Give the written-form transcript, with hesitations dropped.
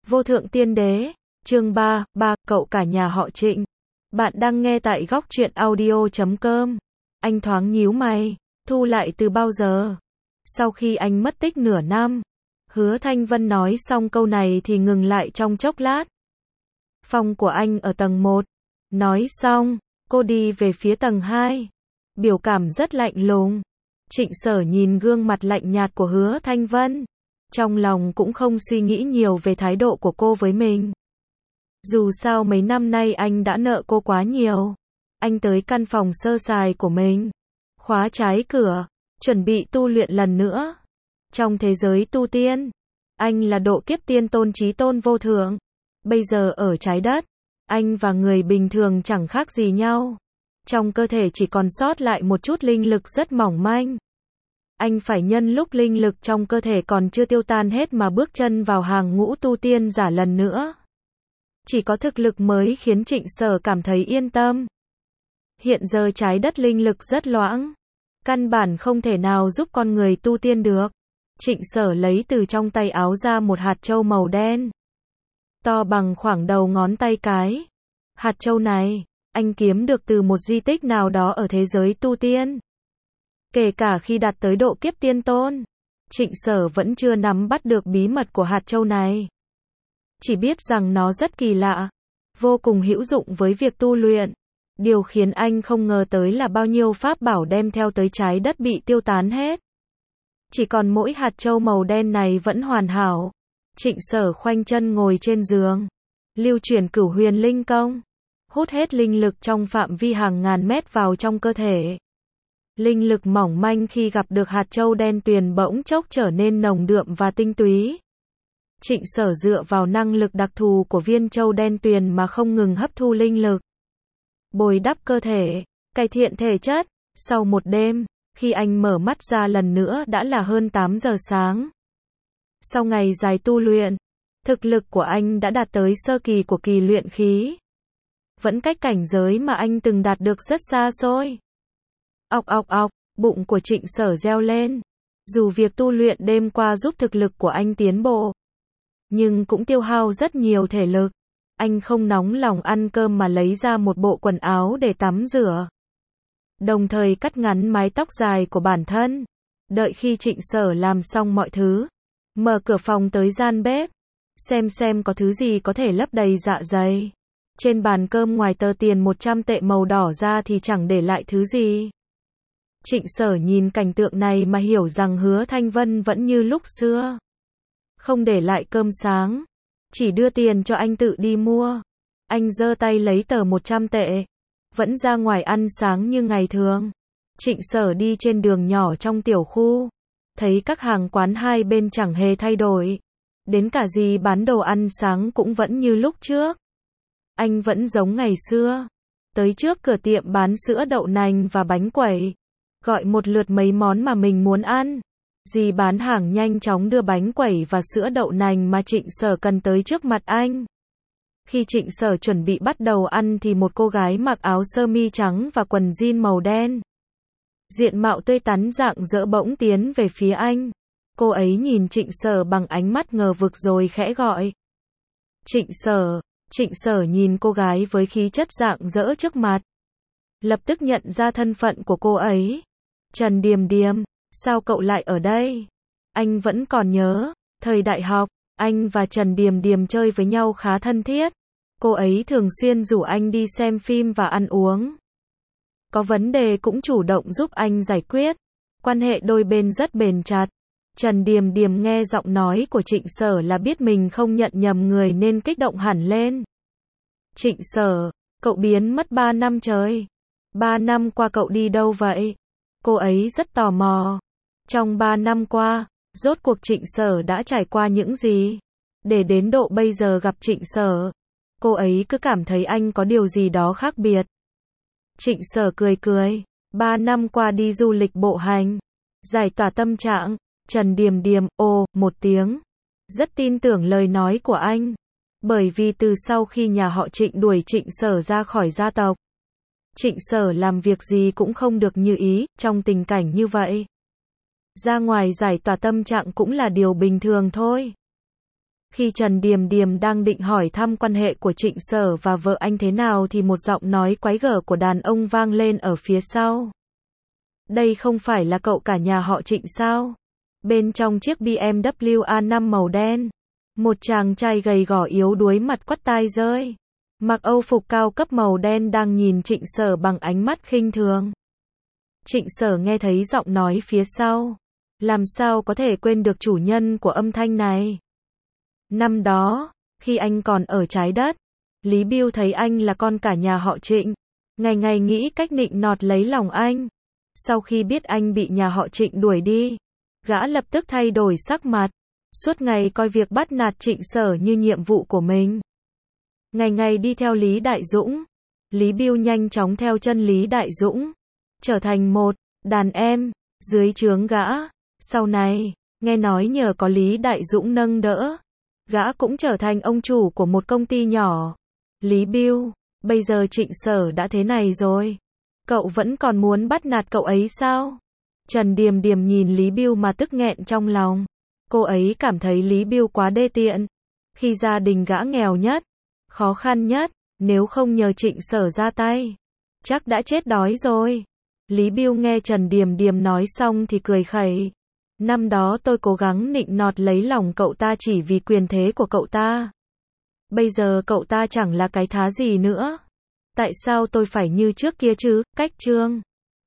Vô thượng tiên đế, chương 3, cậu cả nhà họ Trịnh. Bạn đang nghe tại góc truyện audio.com. Anh thoáng nhíu mày, thu lại từ bao giờ? Sau khi anh mất tích nửa năm. Hứa Thanh Vân nói xong câu này thì ngừng lại trong chốc lát. Phòng của anh ở tầng 1. Nói xong, cô đi về phía tầng 2. Biểu cảm rất lạnh lùng. Trịnh Sở nhìn gương mặt lạnh nhạt của Hứa Thanh Vân. Trong lòng cũng không suy nghĩ nhiều về thái độ của cô với mình. Dù sao mấy năm nay anh đã nợ cô quá nhiều. Anh tới căn phòng sơ sài của mình, khóa trái cửa, chuẩn bị tu luyện lần nữa. Trong thế giới tu tiên, anh là độ kiếp tiên tôn chí tôn vô thượng. Bây giờ ở trái đất, anh và người bình thường chẳng khác gì nhau. Trong cơ thể chỉ còn sót lại một chút linh lực rất mỏng manh. Anh phải nhân lúc linh lực trong cơ thể còn chưa tiêu tan hết mà bước chân vào hàng ngũ tu tiên giả lần nữa. Chỉ có thực lực mới khiến Trịnh Sở cảm thấy yên tâm. Hiện giờ trái đất linh lực rất loãng, căn bản không thể nào giúp con người tu tiên được. Trịnh Sở lấy từ trong tay áo ra một hạt châu màu đen, to bằng khoảng đầu ngón tay cái. Hạt châu này, anh kiếm được từ một di tích nào đó ở thế giới tu tiên. Kể cả khi đạt tới độ kiếp tiên tôn, Trịnh Sở vẫn chưa nắm bắt được bí mật của hạt châu này. Chỉ biết rằng nó rất kỳ lạ, vô cùng hữu dụng với việc tu luyện. Điều khiến anh không ngờ tới là bao nhiêu pháp bảo đem theo tới trái đất bị tiêu tán hết. Chỉ còn mỗi hạt châu màu đen này vẫn hoàn hảo. Trịnh Sở khoanh chân ngồi trên giường, lưu chuyển Cửu Huyền Linh Công, hút hết linh lực trong phạm vi hàng ngàn mét vào trong cơ thể. Linh lực mỏng manh khi gặp được hạt châu đen tuyền bỗng chốc trở nên nồng đượm và tinh túy. Trịnh Sở dựa vào năng lực đặc thù của viên châu đen tuyền mà không ngừng hấp thu linh lực, bồi đắp cơ thể, cải thiện thể chất. Sau một đêm, khi anh mở mắt ra lần nữa đã là hơn 8 giờ sáng. Sau ngày dài tu luyện, thực lực của anh đã đạt tới sơ kỳ của kỳ luyện khí. Vẫn cách cảnh giới mà anh từng đạt được rất xa xôi. Ọc ọc ọc, bụng của Trịnh Sở reo lên. Dù việc tu luyện đêm qua giúp thực lực của anh tiến bộ, nhưng cũng tiêu hao rất nhiều thể lực. Anh không nóng lòng ăn cơm mà lấy ra một bộ quần áo để tắm rửa, đồng thời cắt ngắn mái tóc dài của bản thân. Đợi khi Trịnh Sở làm xong mọi thứ, mở cửa phòng tới gian bếp, xem có thứ gì có thể lấp đầy dạ dày. Trên bàn cơm ngoài tờ tiền 100 tệ màu đỏ ra thì chẳng để lại thứ gì. Trịnh Sở nhìn cảnh tượng này mà hiểu rằng Hứa Thanh Vân vẫn như lúc xưa, không để lại cơm sáng, chỉ đưa tiền cho anh tự đi mua. Anh giơ tay lấy tờ 100 tệ, vẫn ra ngoài ăn sáng như ngày thường. Trịnh Sở đi trên đường nhỏ trong tiểu khu, thấy các hàng quán hai bên chẳng hề thay đổi, đến cả gì bán đồ ăn sáng cũng vẫn như lúc trước. Anh vẫn giống ngày xưa, tới trước cửa tiệm bán sữa đậu nành và bánh quẩy, gọi một lượt mấy món mà mình muốn ăn. Dì bán hàng nhanh chóng đưa bánh quẩy và sữa đậu nành mà Trịnh Sở cần tới trước mặt anh. Khi Trịnh Sở chuẩn bị bắt đầu ăn thì một cô gái mặc áo sơ mi trắng và quần jean màu đen, diện mạo tươi tắn rạng rỡ bỗng tiến về phía anh. Cô ấy nhìn Trịnh Sở bằng ánh mắt ngờ vực rồi khẽ gọi. Trịnh Sở. Trịnh Sở nhìn cô gái với khí chất rạng rỡ trước mặt, lập tức nhận ra thân phận của cô ấy. Trần Điềm Điềm, sao cậu lại ở đây? Anh vẫn còn nhớ, thời đại học, anh và Trần Điềm Điềm chơi với nhau khá thân thiết. Cô ấy thường xuyên rủ anh đi xem phim và ăn uống. Có vấn đề cũng chủ động giúp anh giải quyết. Quan hệ đôi bên rất bền chặt. Trần Điềm Điềm nghe giọng nói của Trịnh Sở là biết mình không nhận nhầm người nên kích động hẳn lên. Trịnh Sở, cậu biến mất 3 năm trời. 3 năm qua cậu đi đâu vậy? Cô ấy rất tò mò. Trong 3 năm qua, rốt cuộc Trịnh Sở đã trải qua những gì? Để đến độ bây giờ gặp Trịnh Sở, cô ấy cứ cảm thấy anh có điều gì đó khác biệt. Trịnh Sở cười cười. 3 năm qua đi du lịch bộ hành, giải tỏa tâm trạng. Trần Điềm Điềm, một tiếng. Rất tin tưởng lời nói của anh. Bởi vì từ sau khi nhà họ Trịnh đuổi Trịnh Sở ra khỏi gia tộc, Trịnh Sở làm việc gì cũng không được như ý. Trong tình cảnh như vậy, ra ngoài giải tỏa tâm trạng cũng là điều bình thường thôi. Khi Trần Điềm Điềm đang định hỏi thăm quan hệ của Trịnh Sở và vợ anh thế nào thì một giọng nói quái gở của đàn ông vang lên ở phía sau. Đây không phải là cậu cả nhà họ Trịnh sao? Bên trong chiếc BMW A5 màu đen, một chàng trai gầy gò yếu đuối mặt quắt tai rơi, mặc âu phục cao cấp màu đen đang nhìn Trịnh Sở bằng ánh mắt khinh thường. Trịnh Sở nghe thấy giọng nói phía sau, làm sao có thể quên được chủ nhân của âm thanh này. Năm đó, khi anh còn ở trái đất, Lý Bưu thấy anh là con cả nhà họ Trịnh, ngày ngày nghĩ cách nịnh nọt lấy lòng anh. Sau khi biết anh bị nhà họ Trịnh đuổi đi, gã lập tức thay đổi sắc mặt, suốt ngày coi việc bắt nạt Trịnh Sở như nhiệm vụ của mình. Ngày ngày đi theo Lý Đại Dũng, Lý Bưu nhanh chóng theo chân Lý Đại Dũng, trở thành một đàn em dưới trướng gã. Sau này, nghe nói nhờ có Lý Đại Dũng nâng đỡ, gã cũng trở thành ông chủ của một công ty nhỏ. Lý Bưu, bây giờ Trịnh Sở đã thế này rồi, cậu vẫn còn muốn bắt nạt cậu ấy sao? Trần Điềm Điềm nhìn Lý Bưu mà tức nghẹn trong lòng. Cô ấy cảm thấy Lý Bưu quá đê tiện. Khi gia đình gã nghèo nhất, khó khăn nhất, nếu không nhờ Trịnh Sở ra tay, chắc đã chết đói rồi. Lý Bưu nghe Trần Điềm Điềm nói xong thì cười khẩy. Năm đó tôi cố gắng nịnh nọt lấy lòng cậu ta chỉ vì quyền thế của cậu ta. Bây giờ cậu ta chẳng là cái thá gì nữa. Tại sao tôi phải như trước kia chứ? Cách chương